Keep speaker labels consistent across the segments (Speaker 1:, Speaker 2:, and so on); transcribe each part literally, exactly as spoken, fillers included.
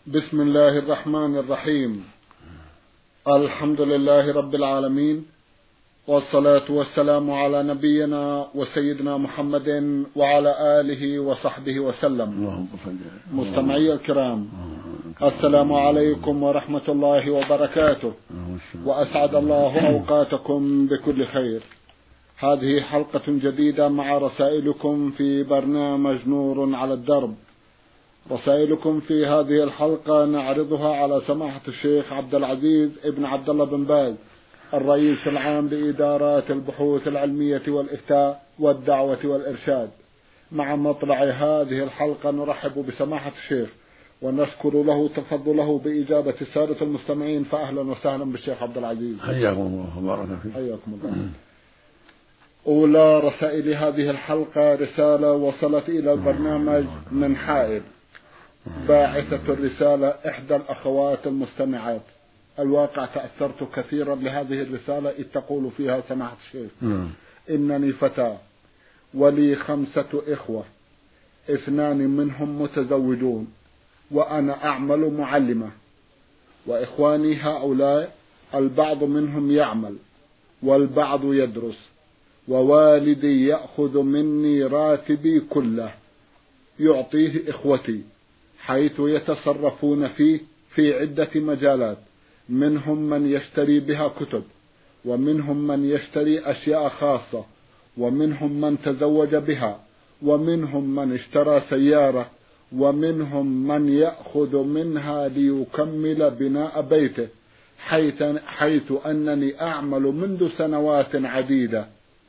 Speaker 1: بسم الله الرحمن الرحيم. الحمد لله رب العالمين، والصلاة والسلام على نبينا وسيدنا محمد وعلى آله وصحبه وسلم. مستمعي الكرام، السلام عليكم ورحمة الله وبركاته، وأسعد الله أوقاتكم بكل خير. هذه حلقة جديدة مع رسائلكم في برنامج نور على الدرب. رسائلكم في هذه الحلقة نعرضها على سماحة الشيخ عبد العزيز ابن عبد الله بن باز، الرئيس العام لإدارات البحوث العلمية والإفتاء والدعوة والإرشاد. مع مطلع هذه الحلقة نرحب بسماحة الشيخ ونشكر له تفضله بإجابة السادة المستمعين، فأهلا وسهلا بالشيخ عبد العزيز.
Speaker 2: حياكم الله وبارك فيك.
Speaker 1: حياكم الله. أولى رسائل هذه الحلقة رسالة وصلت إلى البرنامج من حائل. باعثة الرسالة إحدى الأخوات المستمعات. الواقع تأثرت كثيرا بهذه الرسالة إذ تقول فيها سماحة الشيخ: إنني فتاة ولي خمسة إخوة، اثنان منهم متزوجون، وأنا أعمل معلمة، وإخواني هؤلاء البعض منهم يعمل والبعض يدرس، ووالدي يأخذ مني راتبي كله يعطيه إخوتي، حيث يتصرفون فيه في عدة مجالات، منهم من يشتري بها كتب، ومنهم من يشتري أشياء خاصة، ومنهم من تزوج بها، ومنهم من اشترى سيارة، ومنهم من يأخذ منها ليكمل بناء بيته، حيث, حيث أنني أعمل منذ سنوات عديدة،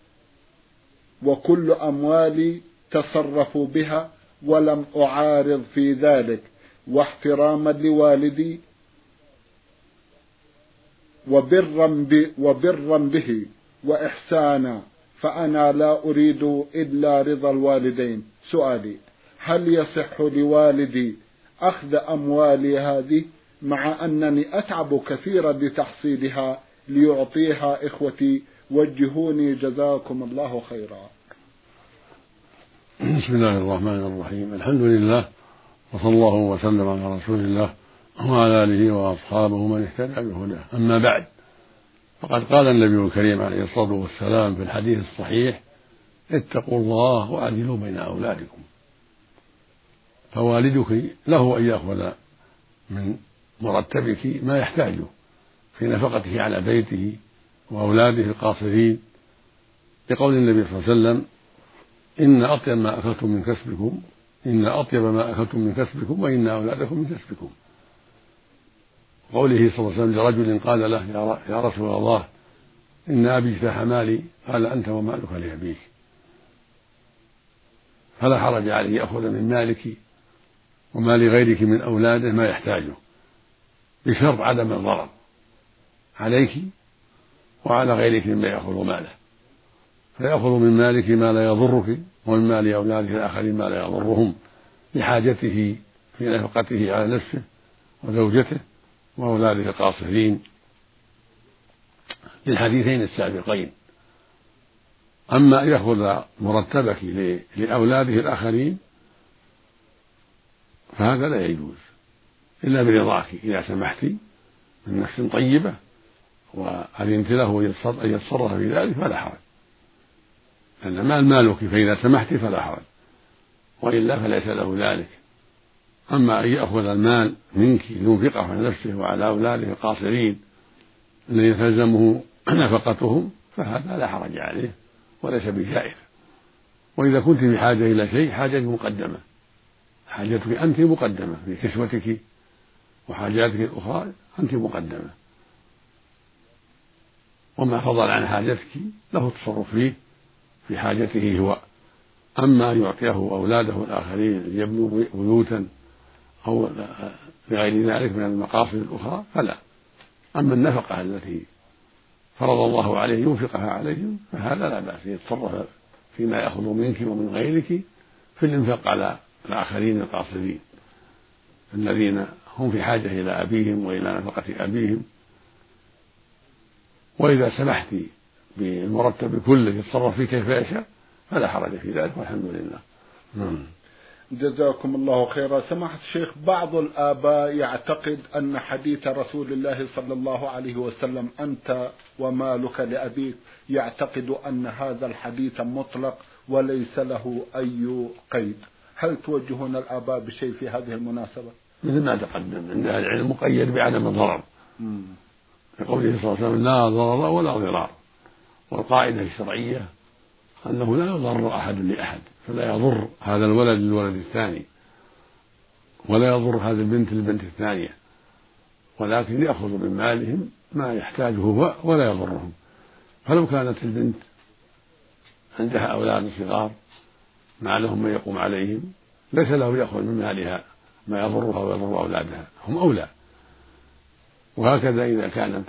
Speaker 1: وكل أموالي تصرفوا بها ولم أعارض في ذلك، واحتراما لوالدي وبرا, وبرا به وإحسانا، فأنا لا أريد إلا رضا الوالدين. سؤالي: هل يصح لوالدي أخذ أموالي هذه مع أنني أتعب كثيرا لتحصيلها ليعطيها إخوتي؟ وجهوني جزاكم الله خيرا.
Speaker 2: بسم الله الرحمن الرحيم. الحمد لله، وصلى الله وسلم على رسول الله وعلى آله وأصحابه من اهتدى بهداه. أما بعد، فقد قال النبي الكريم عليه الصلاة والسلام في الحديث الصحيح: اتقوا الله وعدلوا بين أولادكم. فوالدك له أن يأخذ من مرتبك ما يحتاجه في نفقته على بيته وأولاده القاصرين، لقول النبي صلى الله عليه وسلم: إن أطيب ما أكلتم من كسبكم إن أطيب ما أكلتم من كسبكم وإن أولادكم من كسبكم. قوله صلى الله عليه وسلم لرجل قال له: يا رسول الله، إن أبي اجتاح مالي، قال: أنت ومالك لأبيك. فلا حرج عليه يأخذ من مالك ومال غيرك من أولاده ما يحتاجه، بشرط عدم الضرر عليك وعلى غيرك مما يأخذ ماله، فيأخذ من مالك ما لا يضرك، ومن مال أولادك الآخرين ما لا يضرهم، لحاجته في نفقته على نفسه وزوجته وأولاده القاصرين، للحديثين السابقين. أما أن يأخذ مرتبك لأولاده الآخرين فهذا لا يجوز إلا برضاك، إذا سمحت من نفس طيبة وأذنت له أن يتصرف في ذلك فلا حرج، لأن مال مالك، فإذا سمحت فلا حرج، وإلا فليس له ذلك. أما أن يأخذ المال منك لينفقه على نفسه وعلى أولاده القاصرين الذين تلزمه نفقتهم فهذا لا حرج عليه وليس بجائز. وإذا كنت بحاجة إلى شيء، حاجة مقدمة، حاجتك أنت مقدمة في كسوتك وحاجاتك الأخرى أنت مقدمة، وما فضل عن حاجتك له التصرف فيه في حاجته هو. أما أن يعطيه أولاده الآخرين ليبنوا بيوتا أو لغير ذلك من المقاصد الأخرى فلا. أما النفقة التي فرض الله عليه ينفقها عليهم فهذا لا بأس، يتصرف فيما يأخذ منك ومن غيرك في الإنفاق على الآخرين القاصرين الذين هم في حاجة إلى أبيهم وإلى نفقة أبيهم. وإذا سمحت بالمرتب كله يتصرف فيه كيف يشاء فلا حرج في ذلك، والحمد لله.
Speaker 1: جزاكم الله خيرا. سماحة الشيخ، بعض الآباء يعتقد أن حديث رسول الله صلى الله عليه وسلم أنت ومالك لأبيك، يعتقد أن هذا الحديث مطلق وليس له أي قيد. هل توجهون الآباء بشيء في هذه المناسبة؟
Speaker 2: مثل ما تقدم أن العلم مقيد بعدم الضرر، لقوله صلى الله عليه وسلم لا ضرر ولا ضرار، والقاعدة الشرعية أنه لا يضر أحد لأحد، فلا يضر هذا الولد للولد الثاني ولا يضر هذه البنت للبنت الثانية، ولكن يأخذ من مالهم ما يحتاجه هو ولا يضرهم. فلو كانت البنت عندها أولاد صغار ما لهم من يقوم عليهم ليس له يأخذ من مالها ما يضرها ويضر أولادها، هم أولى. وهكذا إذا كانت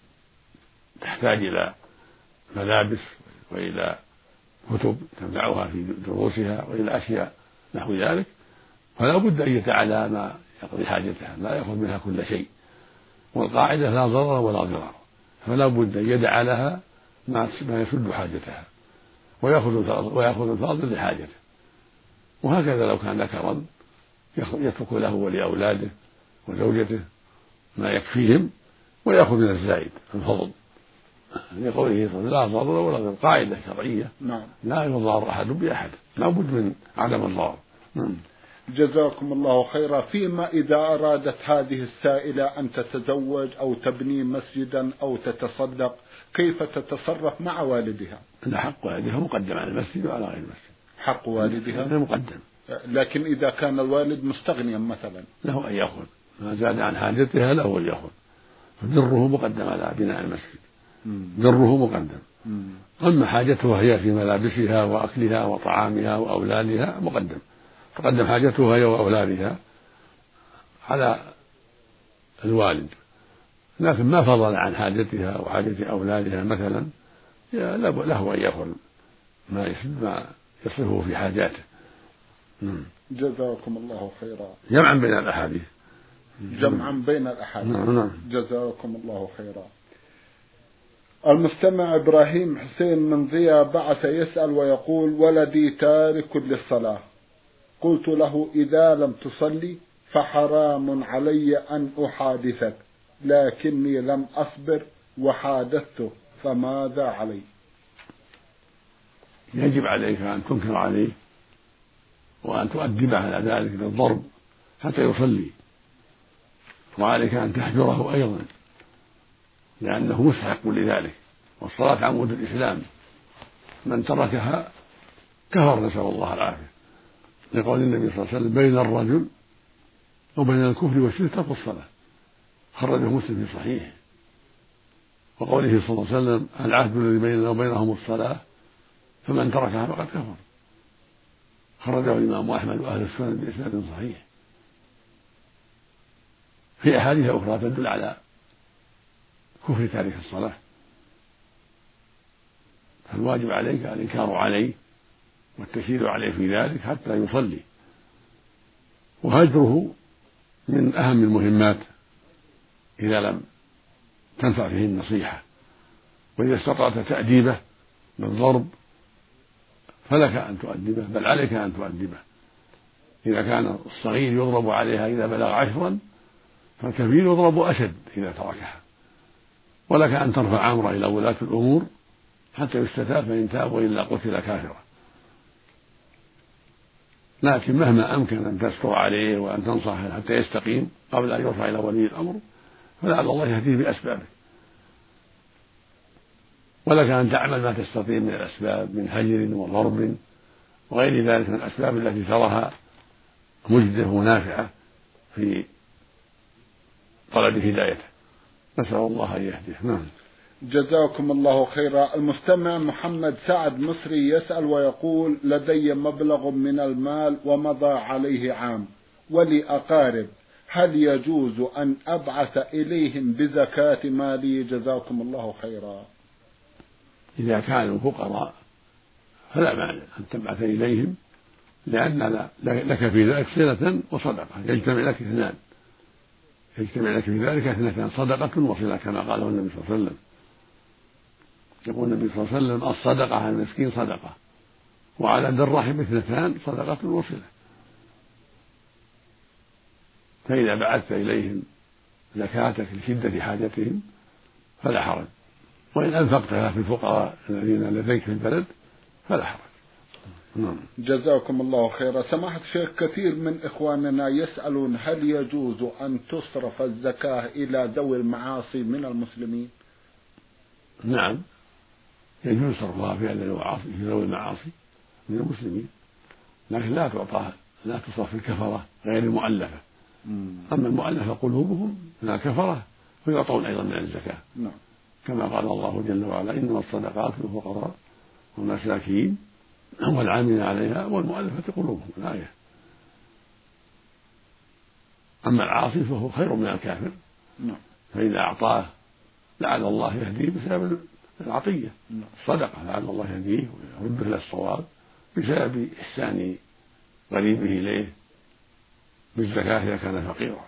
Speaker 2: تحتاج إلى ملابس وإلى كتب تنفعها في دروسها وإلى أشياء نحو ذلك، فلا بد أن يتعالى ما يقضي حاجتها، لا يأخذ منها كل شيء. والقاعدة لا ضرر ولا ضرار، فلا بد أن يدع لها ما يسد حاجتها ويأخذ الفاضل لحاجته. وهكذا لو كان ذكرا يترك له ولأولاده وزوجته ما يكفيهم ويأخذ من الزائد الفضل، لقوله لا ضرر ولا ضرر، قاعدة شرعية.
Speaker 1: نعم.
Speaker 2: لا يضار أحد بأحد، لا بد من عدم الضرر.
Speaker 1: جزاكم الله خيرا. فيما إذا أرادت هذه السائلة أن تتزوج أو تبني مسجدا أو تتصدق، كيف تتصرف مع والدها؟
Speaker 2: أن حق والدها مقدم على المسجد وعلى غير المسجد.
Speaker 1: حق والدها
Speaker 2: مقدم،
Speaker 1: لكن إذا كان الوالد مستغنيا مثلا
Speaker 2: له أن يأخذ ما زاد عن حاجتها، له أن يأخذ، فبره مقدم على بناء المسجد، بره مقدم. أما حاجتها هي في ملابسها وأكلها وطعامها وأولادها مقدم، تقدم حاجتها هي وأولادها على الوالد، لكن ما فضل عن حاجتها وحاجة أولادها مثلا له أن يأخذ ما يسد ما يصرفه في حاجاته.
Speaker 1: جزاكم الله خيرا.
Speaker 2: جمعا بين الأحاديث.
Speaker 1: جمعا بين الأحاديث.
Speaker 2: نعم.
Speaker 1: جزاكم الله خيرا. المستمع إبراهيم حسين من ضيا بعث يسأل ويقول: ولدي تارك للصلاة، قلت له إذا لم تصلي فحرام علي أن أحادثك، لكني لم أصبر وحادثته، فماذا علي؟
Speaker 2: يجب عليك أن تنكر عليه وأن تؤدبه على ذلك بالضرب حتى يصلي، وعليك أن تحجره أيضا لأنه مستحق لذلك، والصلاة عمود الإسلام، من تركها كفر، نسأل الله العافية، لقول النبي صلى الله عليه وسلم: بين الرجل وبين الكفر والشرك ترك الصلاة، خرجه مسلم في صحيحه. وقوله صلى الله عليه وسلم: العهد الذي بيننا وبينهم الصلاة فمن تركها فقد كفر، خرجه الإمام أحمد وأهل السنن بإسناد صحيح. في أحاديث أخرى تدل على كفر تارك الصلاة، فالواجب عليك الإنكار عليه والتشديد عليه في ذلك حتى يصلي. وهجره من أهم المهمات إذا لم تنفع فيه النصيحة، وإذا استطعت تأديبه بالضرب فلك أن تؤدبه، بل عليك أن تؤدبه. إذا كان الصغير يضرب عليها إذا بلغ عشرا، فالكبير يضرب أشد إذا تركها. ولك أن ترفع أمره إلى ولاة الأمور حتى يستتاب، فإن تاب وإلا قتل كافرا. لكن مهما أمكن أن تستر عليه وأن تنصحه حتى يستقيم قبل أن يرفع إلى ولي الأمر، فلعل الله يهديه بأسبابه. ولك أن تعمل ما تستطيع من الأسباب من هجر وضرب وغير ذلك من الأسباب التي تراها مجدة ونافعة في طلب هدايته، نسأل الله أن يهديه. نعم.
Speaker 1: جزاكم الله خيرا. المستمع محمد سعد مصري يسأل ويقول: لدي مبلغ من المال ومضى عليه عام ولي أقارب، هل يجوز أن أبعث إليهم بزكاة مالي؟ جزاكم الله خيرا.
Speaker 2: إذا كانوا فقراء فلا مانع أن تبعث إليهم، لأن لك في ذلك صلة وصدقة، يجتمع لك اثنان، يجتمع لك في ذلك اثنتان، صدقة وصلة، كما قاله النبي صلى الله عليه وسلم. يقول النبي صلى الله عليه وسلم: الصدقة على المسكين صدقة، وعلى ذي الرحم اثنتان، صدقة وصلة. فإذا بعثت إليهم زكاتك لشدة حاجتهم فلا حرج، وإن أنفقتها في الفقراء الذين لديك في البلد فلا حرج. نعم.
Speaker 1: جزاكم الله خيرا. سماحة الشيخ، كثير من إخواننا يسألون هل يجوز أن تصرف الزكاة إلى ذوي المعاصي من المسلمين؟
Speaker 2: نعم، يجوز صرفها في ذوي المعاصي من المسلمين، لكن لا تعطى لا تصرف في الكفرة غير المؤلفة. أما المؤلفة قلوبهم من الكفرة فيعطون أيضا من الزكاة.
Speaker 1: نعم.
Speaker 2: كما قال الله جل وعلا: إنما الصدقات للفقراء والمساكين والعاملين عليها والمؤلفة قلوبهم، الآية. أما العاصي فهو خير من الكافر.
Speaker 1: نعم.
Speaker 2: فإذا أعطاه لعل الله يهديه بسبب العطية.
Speaker 1: نعم.
Speaker 2: الصدقة لعل الله يهديه ويرده إلى الصواب بسبب إحسان قريبه إليه بالزكاة إذا كان فقيرا.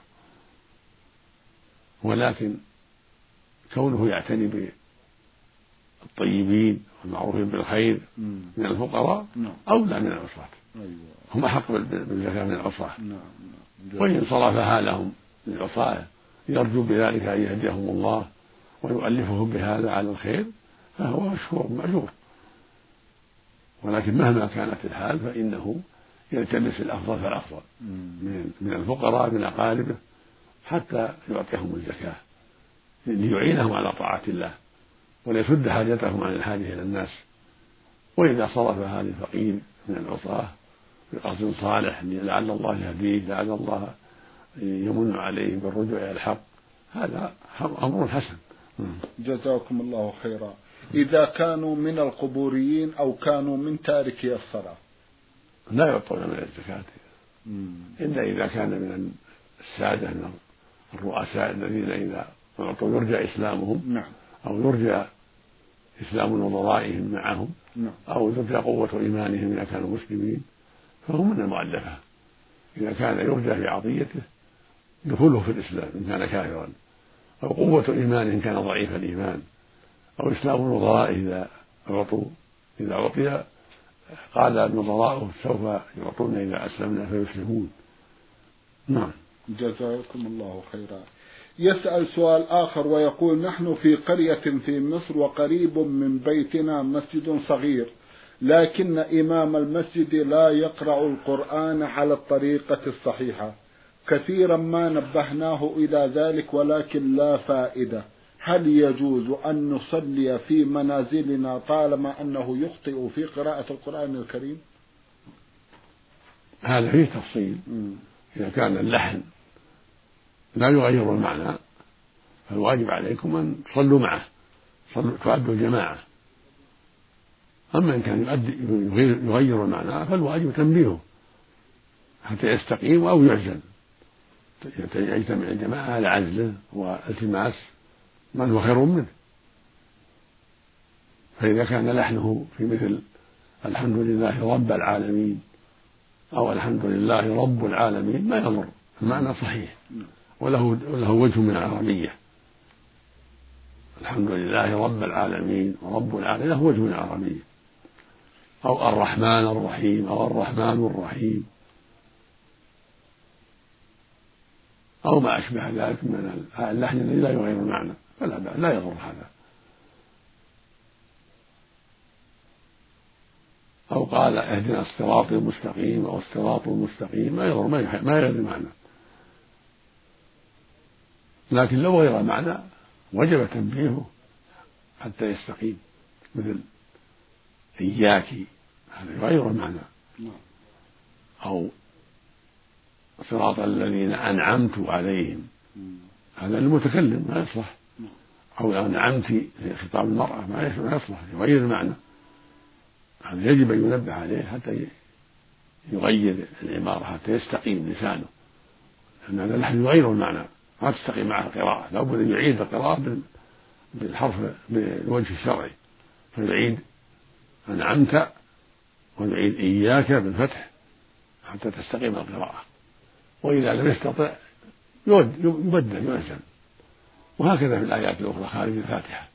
Speaker 2: ولكن كونه يعتني بالطيبين والمعروفين بالخير من الفقراء أولى من العصاة. هم أحق بالزكاة من العصاة. وإن صرفها لهم للعصاة يرجو بذلك أن يهديهم الله ويؤلفهم بهذا على الخير فهو مشكور مأجور. ولكن مهما كانت الحال فإنه يلتمس الأفضل فالأفضل من الفقراء من أقاربه حتى يعطيهم الزكاة ليعينهم على طاعة الله وليسد حاجتهم عن الحاجة إلى الناس. وإذا صرفها للفقير من العصاة بقصد صالح لعل الله يهديه لعل الله يمن عليه بالرجوع إلى الحق هذا أمر حسن.
Speaker 1: جزاكم الله خيرا. إذا كانوا من القبوريين أو كانوا من تاركي الصلاة
Speaker 2: لا يعطون من الزكاة إلا إذا كان من السادة من الرؤساء الذين إذا أعطوا يرجى إسلامهم.
Speaker 1: نعم.
Speaker 2: أو يرجى إسلام نظرائهم معهم.
Speaker 1: نعم.
Speaker 2: أو يرجى قوة إيمانهم إذا كانوا مسلمين فهم من المؤلفة. إذا كان يرجى في عطيته دخوله في الإسلام إن كان كافرا، أو قوة إيمانه إن كان ضعيف الإيمان، أو إسلام نظرائه إذا أعطوا إذا أعطي قال نظراؤه سوف يعطون إذا أسلمنا فيسلمون. نعم.
Speaker 1: جزاكم الله خيرا. يسأل سؤال آخر ويقول: نحن في قرية في مصر وقريب من بيتنا مسجد صغير، لكن إمام المسجد لا يقرأ القرآن على الطريقة الصحيحة، كثيرا ما نبهناه إلى ذلك ولكن لا فائدة، هل يجوز أن نصلي في منازلنا طالما أنه يخطئ في قراءة القرآن الكريم؟
Speaker 2: هذا فيه تفصيل. إذا كان اللحن لا يغير المعنى فالواجب عليكم أن تصلوا معه، تؤدوا الجماعة. أما إن كان يؤدي يغير المعنى فالواجب تنبيهه حتى يستقيم أو يعزل، يجتمع الجماعة على عزله والتماس من هو خير منه. فإذا كان لحنه في مثل الحمد لله رب العالمين أو الحمد لله رب العالمين ما يضر، المعنى صحيح وله له وجه من العربية. الحمد لله رب العالمين ورب العالمين له وجه من العربية. أو الرحمن الرحيم أو الرحمن الرحيم أو ما أشبه ذلك من اللحن الذي لا يغير المعنى فلا لا يضر هذا. أو قال اهدنا الصراط المستقيم أو الصراط المستقيم ما يضر، ما يغير المعنى. لكن لو غير المعنى وجب تنبيهه حتى يستقيم، مثل إياك هذا يغير المعنى، أو صراط الذين أنعمت عليهم هذا المتكلم ما يصلح، أو أنعمت في خطاب المرأة ما يصلح يغير المعنى. هذا يجب أن ينبه عليه حتى يغير العبارة حتى يستقيم لسانه، لأن هذا اللحن يغير المعنى ما تستقيم معه القراءة. لا بد أن يعيد القراءة بالحرف بالوجه الشرعي، فيعيد أنعمت ويعيد إياك بالفتح حتى تستقيم القراءة. وإذا لم يستطع يبدل ينزل. وهكذا في الآيات الأخرى خارج الفاتحة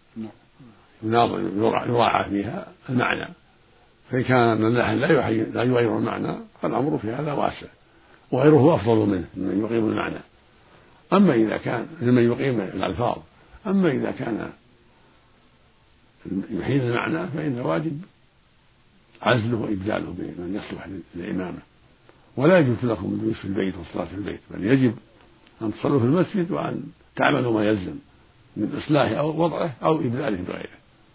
Speaker 2: يراعى فيها المعنى. فإن كان اللحن لا يغير المعنى فالأمر في هذا واسع، وغيره أفضل منه من يقيم المعنى. أما إذا كان لمن يقيم الألفاظ، أما إذا كان يحيل المعنى فإن الواجب عزله وإبداله بمن يصلح للإمامة. ولا يجوز لكم الجلوس في البيت والصلاة في البيت، بل يجب أن تصلوا في المسجد وأن تعملوا ما يلزم من إصلاحه أو وضعه أو إبداله بغيره.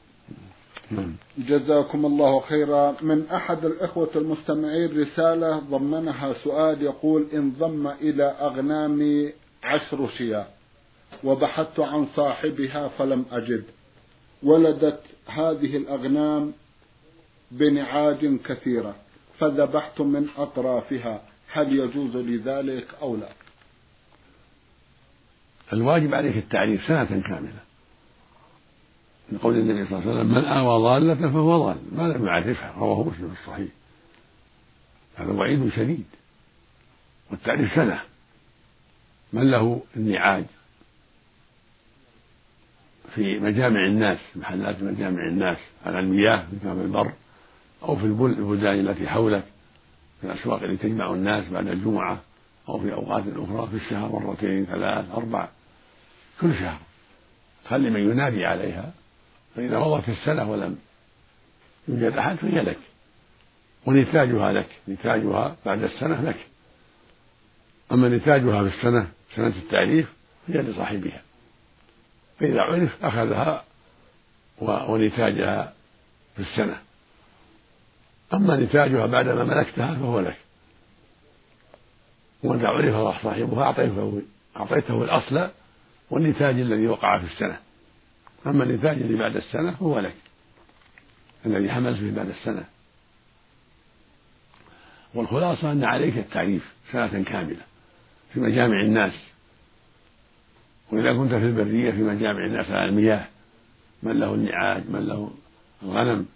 Speaker 1: جزاكم الله خيرا. من أحد الإخوة المستمعين رسالة ضمنها سؤال يقول: انضم إلى أغنامي عشر شياه وبحثت عن صاحبها فلم أجد، ولدت هذه الأغنام بنعاج كثيرة فذبحت من أطرافها، هل يجوز لذلك أو لا؟
Speaker 2: الواجب عليك التعريف سنة كاملة، من قول النبي صلى الله عليه وسلم: من آوى ضالة فهو ضال ما لم يعرفها، رواه مسلم في الصحيح. هذا وعيد شديد. والتعريف سنة. من له النعاج في مجامع الناس، محلات مجامع الناس على المياه في باب البر أو في البلدان التي حولك، في الأسواق التي تجمع الناس بعد الجمعة أو في أوقات أخرى في الشهر مرتين ثلاث أربع كل شهر، خلي من ينادي عليها، فإذا مضت السنة ولم يوجد أحد فهي لك، ونتاجها لك، نتاجها بعد السنة لك. أما نتاجها في السنة سنة التعريف هي لصاحبها، فإذا عرف أخذها ونتاجها في السنة. أما نتاجها بعدما ملكتها فهو لك، وإذا عرف صاحبها أعطيته, أعطيته الأصل والنتاج الذي وقع في السنة. أما النتاج الذي بعد السنة فهو لك، الذي حملت به بعد السنة. والخلاصة أن عليك التعريف سنة كاملة في مجامع الناس، وإذا كنت في البرية في مجامع الناس على المياه، من له النعاج من له الغنم،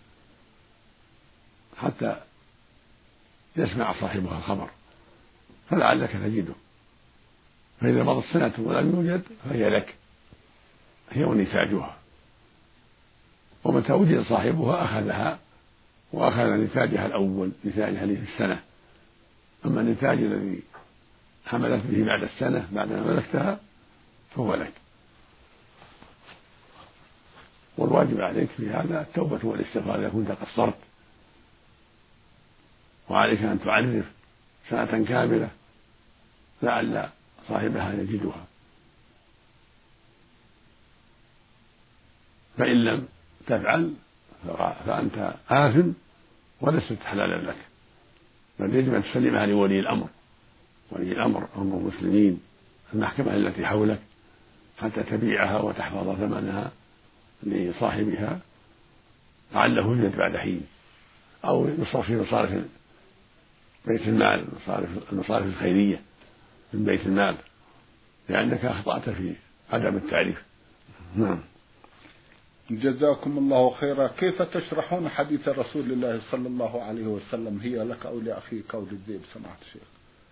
Speaker 2: حتى يسمع صاحبها الخبر فلعلك تجده. فإذا مضت سنة ولم يوجد فهي لك، هي ونتاجها. ومتى وجد صاحبها أخذها وأخذ نتاجها الأول، نتاجها اللي في السنة. أما النتاج الذي حملت به بعد السنة بعدما ملكتها فهو لك. والواجب عليك في هذا التوبة والاستغفار إذا كنت قصرت، وعليك أن تعرف سنة كاملة لعل صاحبها يجدها، فإن لم تفعل فأنت آثم ولست حلالا لك، بل يجب أن تسلمها لولي الأمر. ولي الأمر أمر المسلمين، المحكمة التي حولك، حتى تبيعها وتحفظ ثمنها لصاحبها لعله يوجد بعد حين، أو يصرف في مصارف بيت المال، المصارف الخيرية من بيت المال، لأنك أخطأت في عدم التعريف. نعم.
Speaker 1: جزاكم الله خيرا. كيف تشرحون حديث رسول الله صلى الله عليه وسلم: هي لك أو لأخيك أو للذئب؟ سمعت الشيخ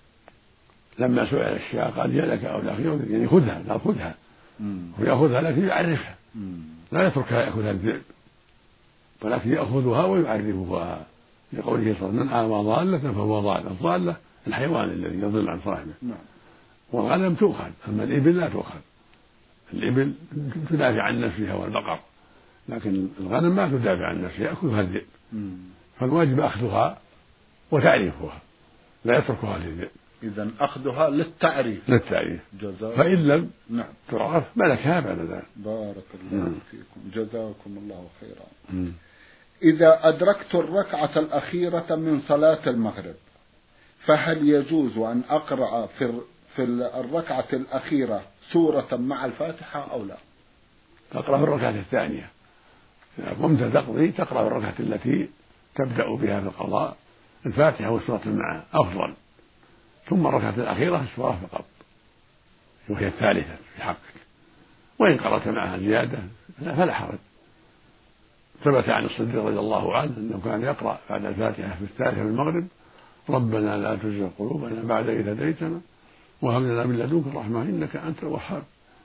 Speaker 2: لما سئل الشيخ قال: هي لك أو لأخيك، يعني خذها، لا خذها ويأخذها لك يعرفها، لا يتركها يأخذها الذئب، ولكن يأخذها ويعرفها، لقوله صلى الله عليه وسلم: من آوى ضالة فهو ضال. الضالة الحيوان الذي يضل عن صاحبه.
Speaker 1: نعم.
Speaker 2: والغنم تؤخذ، أما الإبل لا تؤخذ. الإبل تدافع عن نفسها والبقر، لكن الغنم ما تدافع عن نفسها، يأكلها الذئب. فالواجب أخذها وتعريفها، لا يتركها للذئب.
Speaker 1: إذن أخذها للتعريف
Speaker 2: للتعريف فإن لم
Speaker 1: نعم.
Speaker 2: تعرف ملكها بعد ذلك.
Speaker 1: بارك الله مم. فيكم، جزاكم الله خيرا.
Speaker 2: مم.
Speaker 1: إذا أدركت الركعة الأخيرة من صلاة المغرب، فهل يجوز أن أقرأ في في الركعة الأخيرة سورة مع الفاتحة أو لا؟
Speaker 2: تقرأ في الركعة الثانية، إذا قمت تقضي تقرأ في الركعة التي تبدأ بها في القضاء الفاتحة والسورة معها أفضل، ثم الركعة الأخيرة السورة فقط وهي الثالثة في حقك، وإن قرأت معها زيادة فلا حرج. ثبت عن الصديق رضي الله عنه أنه كان يقرأ بعد الفاتحة في الثالثة من المغرب: ربنا لا تزغ قلوبنا بعد إذ هديتنا وهب لنا من لدنك رحمة إنك أنت الوهاب.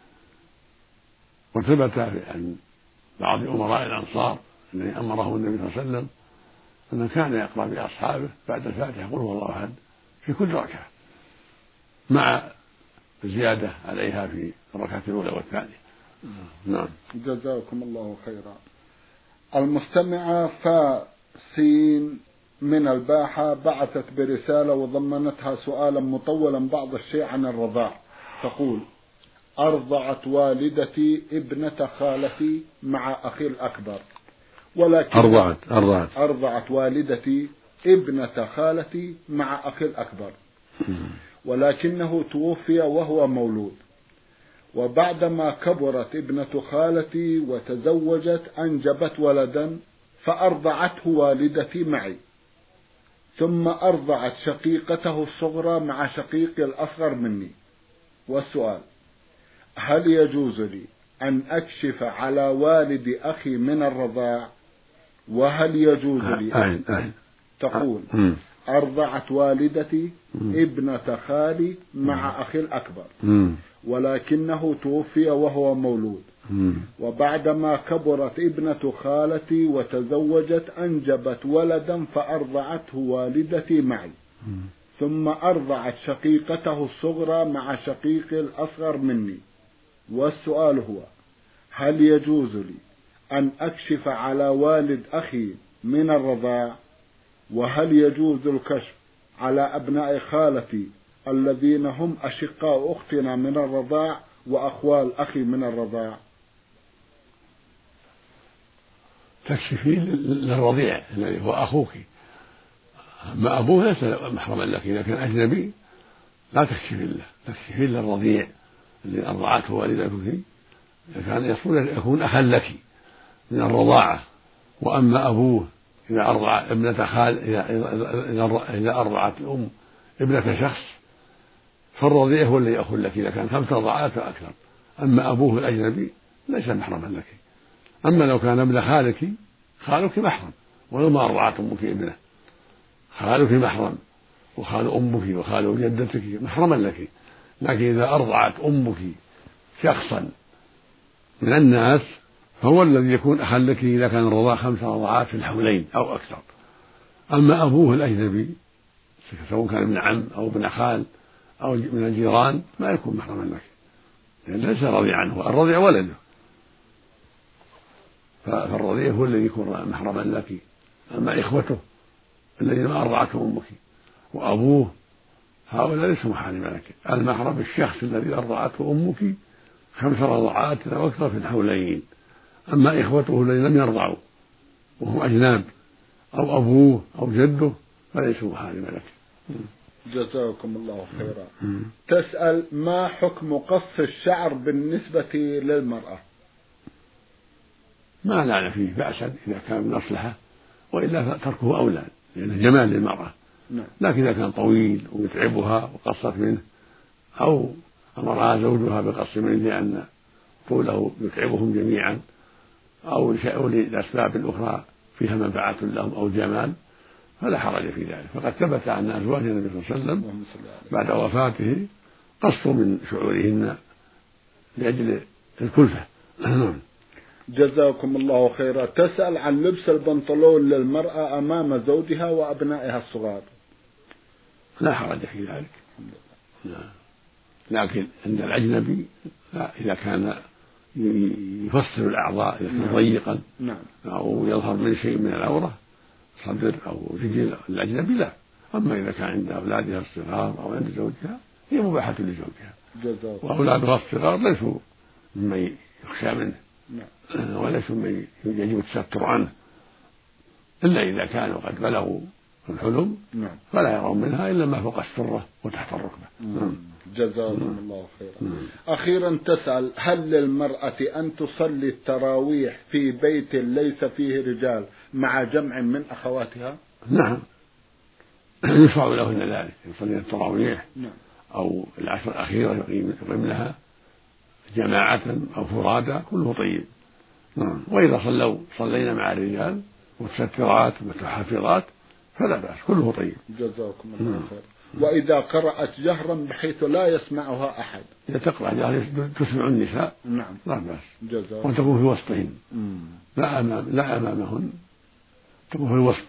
Speaker 2: وثبت عن بعض أمراء الأنصار الذي أمره النبي صلى الله عليه وسلم أنه كان يقرأ بأصحابه بعد الفاتحة قل هو الله أحد في كل ركعة، مع زيادة عليها في الركعة الأولى والثانية. نعم.
Speaker 1: جزاكم الله خيرا. المستمعة فاسين من الباحة بعثت برسالة وضمنتها سؤالا مطولا بعض الشيء عن الرضاع. تقول: أرضعت والدتي ابنة خالتي مع أخي الأكبر، ولكن
Speaker 2: أرضعت أرضعت
Speaker 1: أرضعت والدتي ابنة خالتي مع أخي الأكبر، ولكنه توفي وهو مولود، وبعدما كبرت ابنة خالتي وتزوجت أنجبت ولدا فأرضعته والدتي معي، ثم أرضعت شقيقته الصغرى مع شقيقي الأصغر مني. والسؤال: هل يجوز لي أن أكشف على والد أخي من الرضاع؟ وهل يجوز لي
Speaker 2: أهل أهل.
Speaker 1: تقول: أرضعت والدتي ابنة خالي مع أخي الأكبر، ولكنه توفي وهو مولود، وبعدما كبرت ابنة خالتي وتزوجت أنجبت ولدا فأرضعته والدتي معي، ثم أرضعت شقيقته الصغرى مع شقيقي الأصغر مني. والسؤال هو: هل يجوز لي أن أكشف على والد أخي من الرضاع؟ وهل يجوز الكشف على أبناء خالتي الذين هم أشقاء أختنا من الرضاع وأخوال أخي من الرضاع؟
Speaker 2: تكشفين للرضيع الذي هو أخوك، أما أبوه ليس محرما لك. إذا كان أجنبي لا تكشفين له، تكشفين للرضيع الذي أرضعته والدتك، إذا كان يصير يكون أخا لك من الرضاعة. وأما أبوه إذا أرضع ابنة خال إذا إذا أرضعت الأم ابنة شخص فالرضيع هو الذي أخو لك إذا كان خمس رضعات أكثر. أما أبوه الأجنبي ليس محرما لك. أما لو كان ابن خالك، خالك محرم ولو ما أرضعت أمك ابنه، خالك محرم، وخال أمك وخال جدتك محرما لك. لكن إذا أرضعت أمك شخصا من الناس فهو الذي يكون أخا لك إذا كان الرضاع خمس رضعات في الحولين أو أكثر. أما أبوه الأجنبي سواء كان ابن عم أو ابن خال أو من الجيران ما يكون محرما لك، لأن ليس رضيعا عنه، الرضيع ولده، فالرضيع هو الذي يكون محرما لك. أما إخوته الذين ما أرضعته أمك وأبوه هؤلاء ليسوا محارما لك. المحرم الشخص الذي أرضعته أمك خمس رضعات أو أكثر في الحولين. أما إخوته الذين لم يرضعوا وهم أجناب أو أبوه أو جده فليسوا محارما لك.
Speaker 1: جزاكم الله خيرا. تسأل: ما حكم قص الشعر بالنسبة للمرأة؟
Speaker 2: ما لعن فيه بأسا إذا كان من مصلحة، وإلا فتركه أولى لأنه جمال للمرأة.
Speaker 1: نعم.
Speaker 2: لكن إذا كان طويل ويتعبها وقصت منه أو أمرها زوجها بقص منه لأن طوله يتعبهم جميعا أو لأسباب أخرى فيها منفعة لهم أو جمال فلا حرج في ذلك. فقد ثبت أن أزواج النبي صلى الله عليه وسلم بعد وفاته قصوا من شعورهن لأجل الكلفة.
Speaker 1: جزاكم الله خيرا. تسأل عن لبس البنطلون للمرأة أمام زوجها وأبنائها الصغار.
Speaker 2: لا حرج في ذلك، لكن عند الأجنبي لا، إذا كان يفصل الأعضاء يكون ضيقا أو يظهر من شيء من العورة صدر أو رجل الأجنبي لا. أما إذا كان عند أولادها الصغار أو عند زوجها هي مباحة لزوجها، وأولادها الصغار ليسوا ممن يخشى منه وليسوا ممن يجب التستر عنه، إلا إذا كانوا قد بلغوا الحلم فلا يرون منها إلا ما فوق السرة وتحت الركبة.
Speaker 1: جزاكم الله خيرا. أخيرا تسأل: هل للمرأة أن تصلي التراويح في بيت ليس فيه رجال مع جمع من أخواتها؟
Speaker 2: نعم، يشرع لهن ذلك، يصلي التراويح أو العشر الأخيرة يقيم لها جماعة أو فرادى كله طيب. وإذا صلوا صلينا مع الرجال متسترات متحفظات فلا بأس كله طيب.
Speaker 1: جزاكم الله خير. وإذا قرأت جهرا بحيث لا يسمعها أحد؟
Speaker 2: إذا تقرأ جهرا تسمع النساء
Speaker 1: نعم
Speaker 2: لا بأس،
Speaker 1: جزاكم.
Speaker 2: وتكون في وسطهن لا أمام لا أمامهن، تكون في الوسط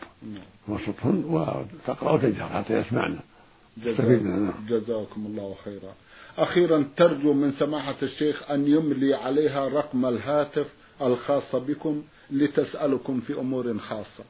Speaker 2: وسطهن وتقرأ وتجهر حتى يسمعنا.
Speaker 1: جزاكم, جزاكم الله خيرا. أخيرا ترجو من سماحة الشيخ أن يملي عليها رقم الهاتف الخاص بكم لتسألكم في أمور خاصة.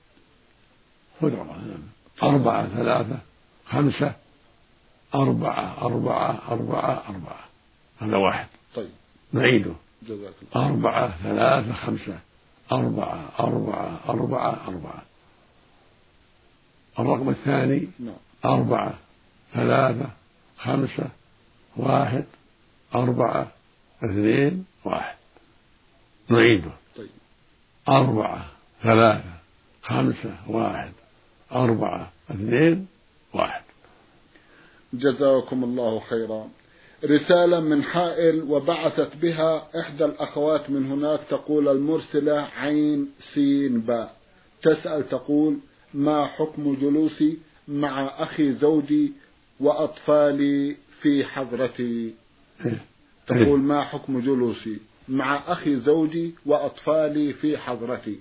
Speaker 2: أربعة ثلاثة خمسة أربعة أربعة أربعة أربعة، هذا واحد.
Speaker 1: طيب
Speaker 2: نعيده.
Speaker 1: جزاك الله.
Speaker 2: أربعة ثلاثة خمسة أربعة أربعة أربعة أربعة. الرقم الثاني
Speaker 1: نعم.
Speaker 2: أربعة ثلاثة خمسة واحد أربعة اثنين واحد. نعيده.
Speaker 1: طيب.
Speaker 2: أربعة ثلاثة خمسة واحد أربعة اثنين واحد.
Speaker 1: جزاكم الله خيرا. رسالة من حائل وبعثت بها إحدى الأخوات من هناك، تقول المرسلة عين سين باء، تسأل تقول: ما حكم جلوسي مع أخي زوجي وأطفالي في حضرتي؟ تقول: ما حكم جلوسي مع أخي زوجي وأطفالي في حضرتي؟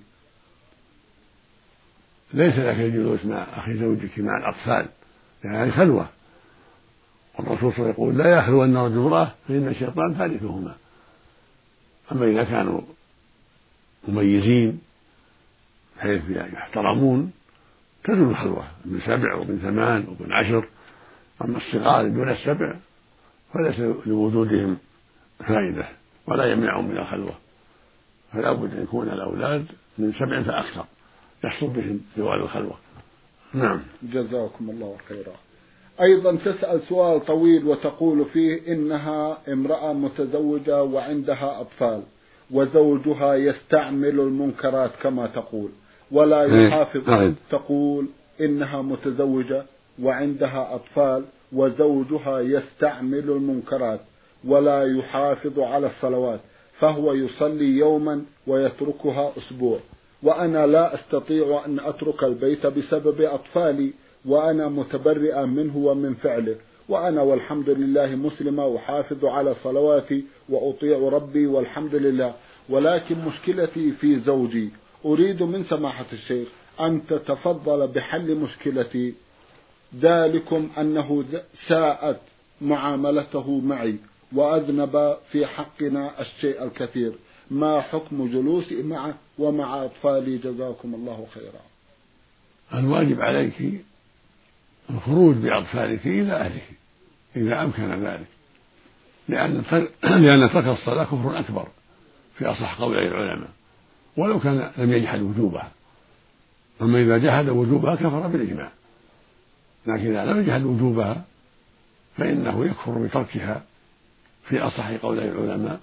Speaker 2: ليس لك الجلوس مع أخي زوجك مع الأطفال، يعني خلوة، والرسول صلى الله عليه وسلم يقول: لا يخلون رجل امرأة فإن الشيطان ثالثهما. أما إذا كانوا مميزين بحيث يحترمون تزول الخلوة، ابن سبع وابن ثمان وابن عشر. أما الصغار دون السبع فليس لوجودهم فائدة ولا يمنعهم من الخلوة، فلا بد أن يكون الأولاد من سبع فأكثر يحصل بهم زوال الخلوة. نعم.
Speaker 1: جزاكم الله خيرا. أيضا تسأل سؤال طويل وتقول فيه إنها امرأة متزوجة وعندها أطفال، وزوجها يستعمل المنكرات كما تقول ولا يحافظ. تقول إنها متزوجة وعندها أطفال وزوجها يستعمل المنكرات ولا يحافظ على الصلوات، فهو يصلي يوما ويتركها أسبوع، وأنا لا أستطيع أن أترك البيت بسبب أطفالي، وأنا متبرئة منه ومن فعله، وأنا والحمد لله مسلمة أحافظ على صلواتي وأطيع ربي والحمد لله، ولكن مشكلتي في زوجي. أريد من سماحة الشيخ أن تتفضل بحل مشكلتي، ذلكم أنه ساءت معاملته معي وأذنب في حقنا الشيء الكثير. ما حكم جلوسي معه ومع أطفالي؟ جزاكم الله خيرا.
Speaker 2: الواجب عليك الخروج بأطفالك إلى أهلك إذا أمكن ذلك، لأن لأن ترك الصلاة كفر أكبر في أصح قولي العلماء، ولو كان لم يجحد وجوبها. أما إذا جحد وجوبها كفر بالإجماع، لكن إذا لم يجحد وجوبها فإنه يكفر بتركها في أصح قولي العلماء،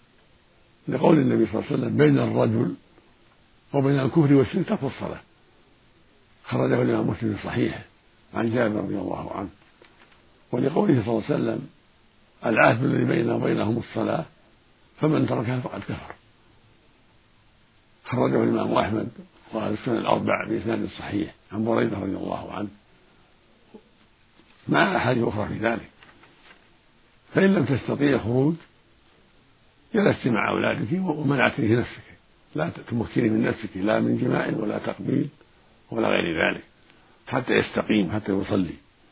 Speaker 2: لقول النبي صلى الله عليه وسلم: بين الرجل وبين الكفر والشرك ترك الصلاة. خرجه الإمام مسلم في صحيحه عن جابر رضي الله عنه، ولقوله صلى الله عليه وسلم: العهد الذي بيننا وبينهم الصلاة فمن تركها فقد كفر. خرجه الإمام أحمد وأهل السنن الأربع بإسناد صحيح عن بريدة رضي الله عنه، مع أحاديث أخرى في ذلك. فإن لم تستطيع خروج جلست مع أولادك ومنعت به نفسك، لا تمكني من نفسك لا من جماع ولا تقبيل ولا غير ذلك حتى يستقيم، حتى يصلي.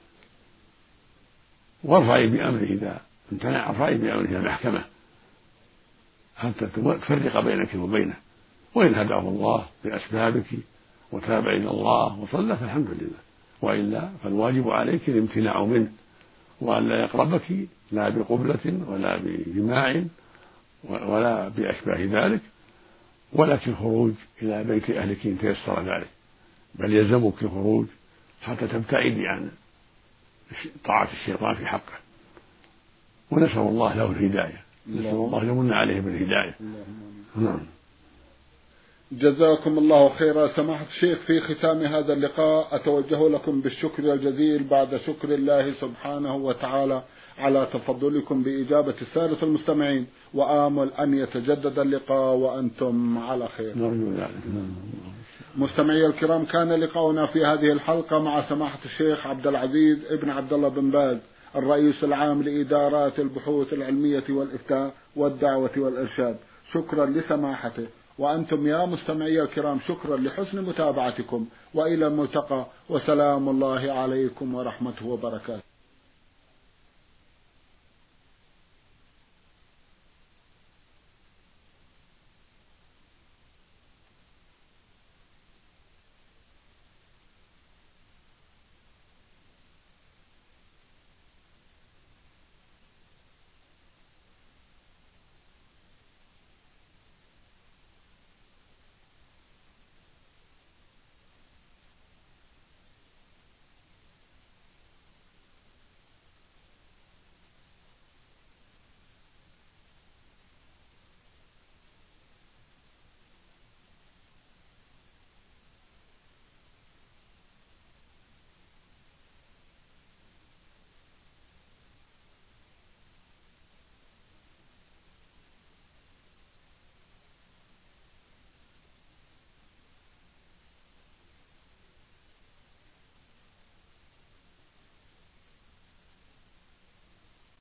Speaker 2: وارفعي بأمره إذا امتنع، ارفعي بأمره إلى المحكمة حتى تفرق بينك وبينه، وإن هداه الله بأسبابك وتاب إلى الله وصلى فالحمد لله، وإلا فالواجب عليك الامتناع منه، وأن لا يقربك لا بقبلة ولا بجماع ولا بأشباه ذلك، ولكن خروج إلى بيت أهلك إن تيسر ذلك، بل يلزمك الخروج حتى تبتعدي عن طاعة الشيطان في حقه. ونسأل الله له الهداية، نسأل الله يمن عليه بالهداية. نعم.
Speaker 1: جزاكم الله خيرا. سماحة الشيخ، في ختام هذا اللقاء أتوجه لكم بالشكر الجزيل بعد شكر الله سبحانه وتعالى على تفضلكم بإجابة السادة المستمعين، وآمل أن يتجدد اللقاء وأنتم على خير. مستمعي الكرام، كان لقاؤنا في هذه الحلقة مع سماحة الشيخ عبد العزيز ابن عبد الله بن باز، الرئيس العام لإدارات البحوث العلمية والإفتاء والدعوة والإرشاد. شكرا لسماحته، وأنتم يا مستمعي الكرام شكرا لحسن متابعتكم، وإلى الملتقى، وسلام الله عليكم ورحمته وبركاته.